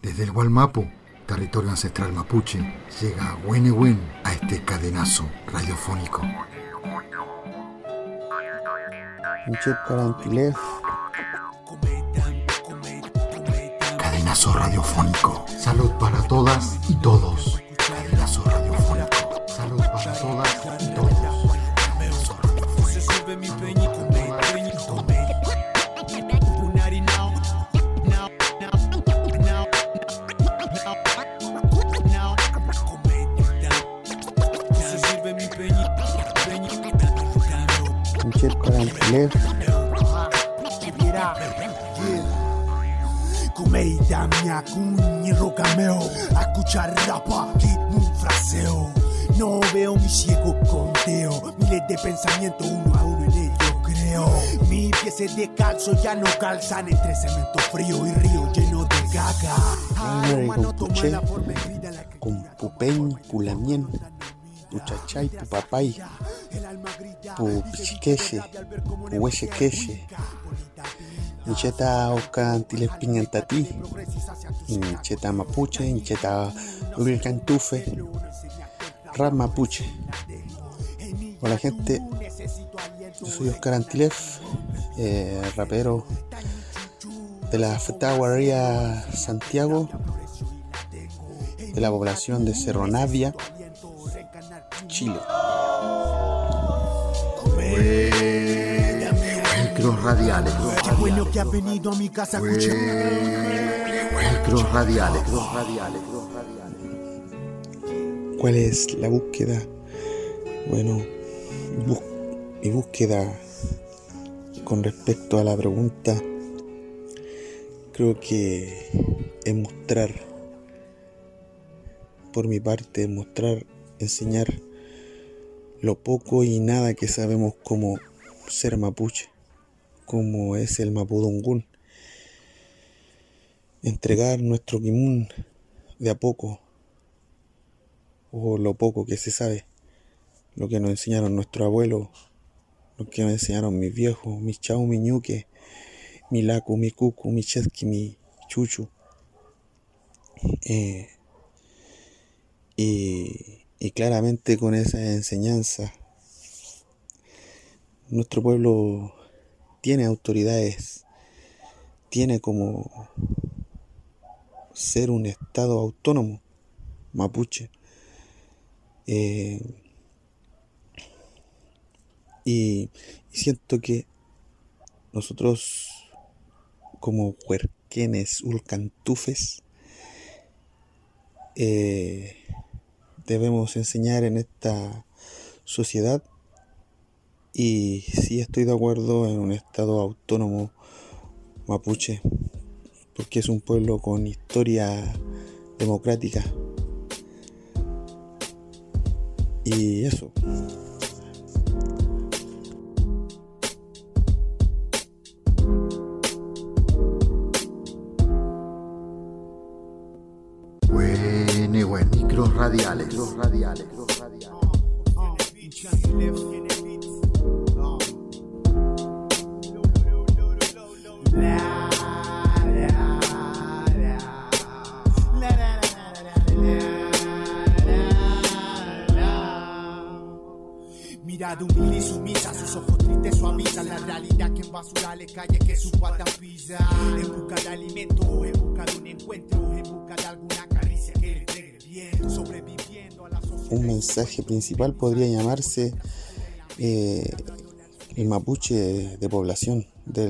Desde el Gualmapu, territorio ancestral mapuche, llega Huenehuen a este cadenazo radiofónico. Cadenazo radiofónico. Salud para todas y todos. Cadenazo radiofónico. Salud para todas y todos. Cadenazo radiofónico. Comedia mia cugni rocameo a escuchar rapa que un fraseo. No veo mi ciego conteo, miles de pensamientos uno a uno en ello creo. Mis pies descalzos ya no calzan entre cemento frío y río lleno de gaga. Con pupeñ, pulamien, puchachay, pupapay, pupichiqueche, puhuechequeche, Incheta Ocan Tilespiñantati, Incheta Mapuche, Incheta Urilcantufe, Rap Mapuche. Hola gente, yo soy Oscar Antilef, rapero de la afectada guardería Santiago, de la población de Cerro Navia, Chile. Cross radiales. Qué bueno que has venido a mi casa a escuchar. Cross radiales. ¿Cuál es la búsqueda? Bueno, mi búsqueda con respecto a la pregunta creo que es mostrar, por mi parte, enseñar lo poco y nada que sabemos como ser mapuche, como es el mapudungún. Entregar nuestro quimun de a poco, o lo poco que se sabe, lo que nos enseñaron nuestros abuelos, lo que nos enseñaron mis viejos, mi chau, mi ñuque, mi lacu, mi cucu, mi chesqui, mi chuchu. Y claramente con esa enseñanza nuestro pueblo tiene autoridades, tiene como ser un estado autónomo mapuche, y siento que nosotros como huerquenes ulcantufes debemos enseñar en esta sociedad. Y sí estoy de acuerdo en un estado autónomo mapuche, porque es un pueblo con historia democrática. Y eso. Huenehuen. Cross radiales. Mirada humilde y sumisa, sus ojos tristes suavizan la realidad que en basura le calle que su pata pisa. En busca de alimento, en busca de un encuentro, en busca de alguna caricia que le entregue bien, sobreviviendo a la sociedad. Un mensaje principal podría llamarse el mapuche de población,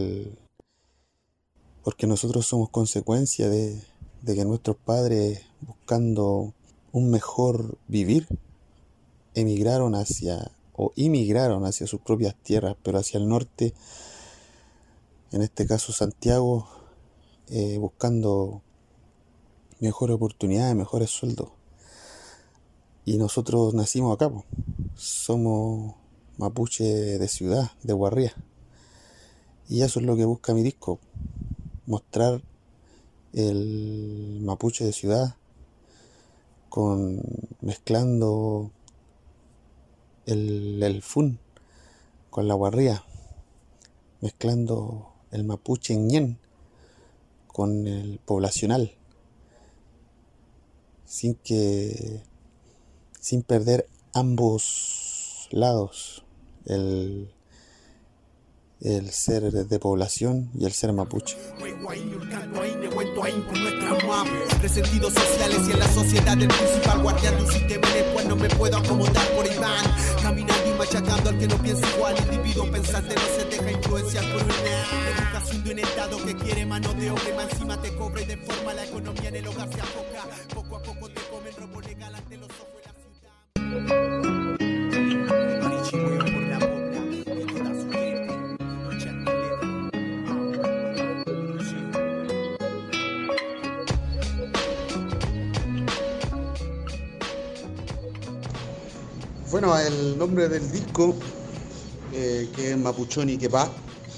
porque nosotros somos consecuencia de que nuestros padres, buscando un mejor vivir, inmigraron hacia sus propias tierras, pero hacia el norte, en este caso Santiago, buscando mejores oportunidades, mejores sueldos. Y nosotros nacimos acá, somos mapuche de ciudad, de Guarría. Y eso es lo que busca mi disco, mostrar el mapuche de ciudad, mezclando el fun con la guarría, mezclando el mapuche ñen con el poblacional, sin perder ambos lados, el ser de población y el ser mapuche. Resentidos sociales y en la sociedad el principal guardián de un sistema en el cual no me puedo acomodar por Iván, caminando y machacando al que no piensa igual. Individuo pensante no se deja influenciar por una educación de un estado que quiere mano de obra y más encima te cobra y deforma la economía en el hogar se afoca. Poco a poco te comen robo legal ante los ojos de la ciudad. Bueno, el nombre del disco, que es Mapuchón y Quepá,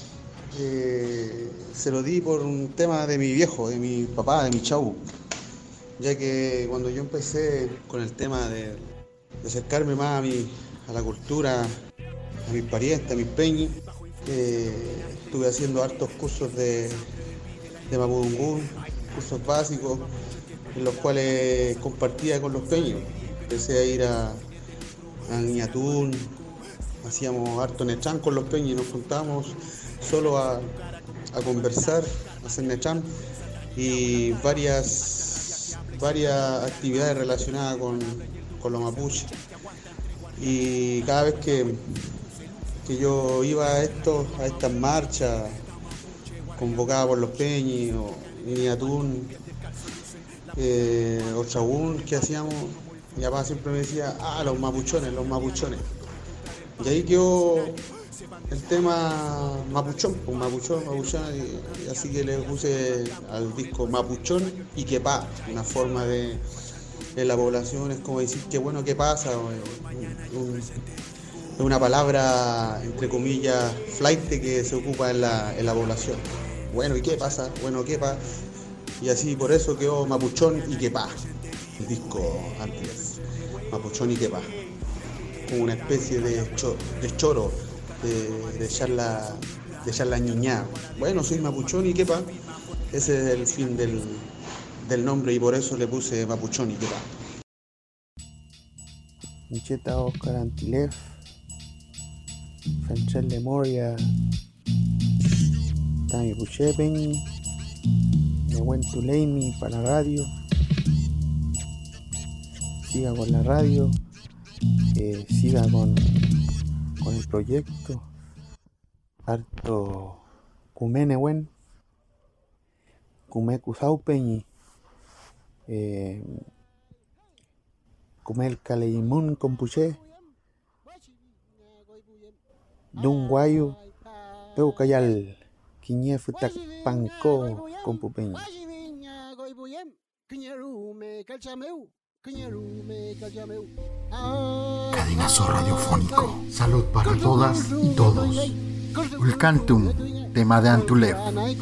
se lo di por un tema de mi viejo, de mi papá, de mi chau, ya que cuando yo empecé con el tema de acercarme más a la cultura, a mis parientes, a mis peñis, estuve haciendo hartos cursos de mapudungún, cursos básicos, en los cuales compartía con los peños. Empecé a ir a Niñatún, hacíamos harto nechán con los peños y nos juntábamos solo a conversar, a hacer nechán y varias actividades relacionadas con los mapuches. Y cada vez que yo iba a estas marchas convocadas por los peñis o Niñatún o Chagún que hacíamos, mi papá siempre me decía, los mapuchones. Y ahí quedó el tema mapuchón, y así que le puse al disco Mapuchón y Quepá, una forma de la población, es como decir qué bueno que pasa, es una palabra entre comillas flight que se ocupa en la población. Bueno, ¿y qué pasa? Bueno, Quepá, y así por eso quedó Mapuchón y Quepá. El disco antes, Mapuchón y Quepá, como una especie de choro, de echar la ñuñá. Bueno, soy Mapuchón y Quepá, ese es el fin del nombre y por eso le puse Mapuchón y Quepá. Micheta Oscar Antilef, Franchel de Moria, Tami Puchepen, Nehuen Tuleimi para la radio. Siga con la radio, siga con el proyecto. Harto Kumenehuen, Kumekusaupeñi, Kumel Kaleimun Compuché, Dunguayu, Peucayal, Quiñefutak Panco Compupeñi. Cadenazo radiofónico. Salud para todas y todos. Ulcantum, tema de Antulef.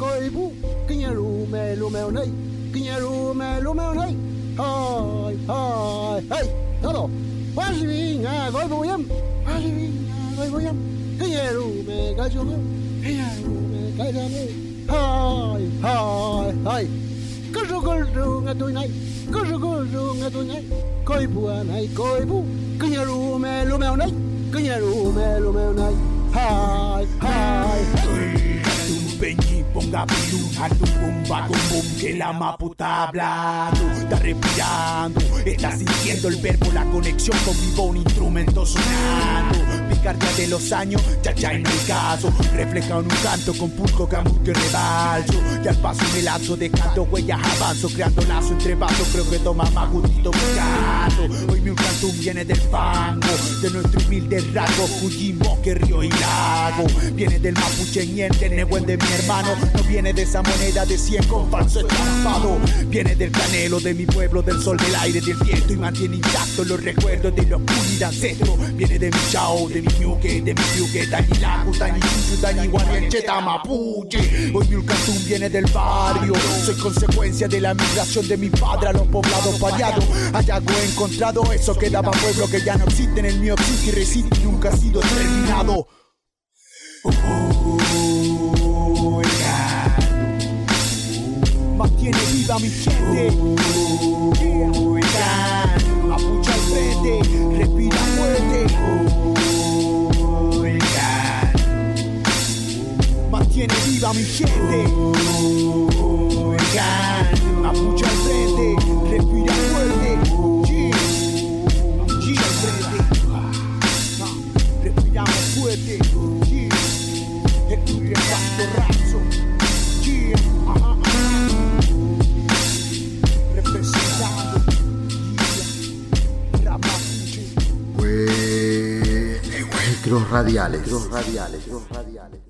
Peñi, ponga pilun, hatum bum, batum bum, que la mapu está hablando, está respirando, está sintiendo el verbo, la conexión con vivo, un instrumento sonando, picardía de los años, ya en el caso, refleja en un canto con pulco, camur que rebalso, y al paso me lanzo, dejando huellas, avanzo, creando lazo entre vasos, creo que toma más gustito mi canto, hoy mi cantum viene del fango, de nuestro humilde rasgo, Fujimo, que río y lago, viene del mapucheñente, Nehuen de mi hermano, no viene de esa moneda de 100 con falso estampado, viene del canelo de mi pueblo, del sol, del aire, del viento y mantiene intactos los recuerdos de los pulis de ancestro, viene de mi chao, de mi ñuque, de mi piuque, Tani Lago, Tani Chuchu, Tani Guariencheta, Mapuche, hoy mi Ulcantum viene del barrio, soy consecuencia de la migración de mi padre a los poblados variados, hallazgo he encontrado, eso que daba pueblo que ya no existe en el mío existe y resiste y nunca ha sido terminado. mantiene viva mi gente. Mapuche al frente, respira fuerte. Mantiene viva mi gente. Mapuche al frente, respira fuerte. Mapuche al frente, respiramos fuerte. El reparto razo. Representando. Micros radiales.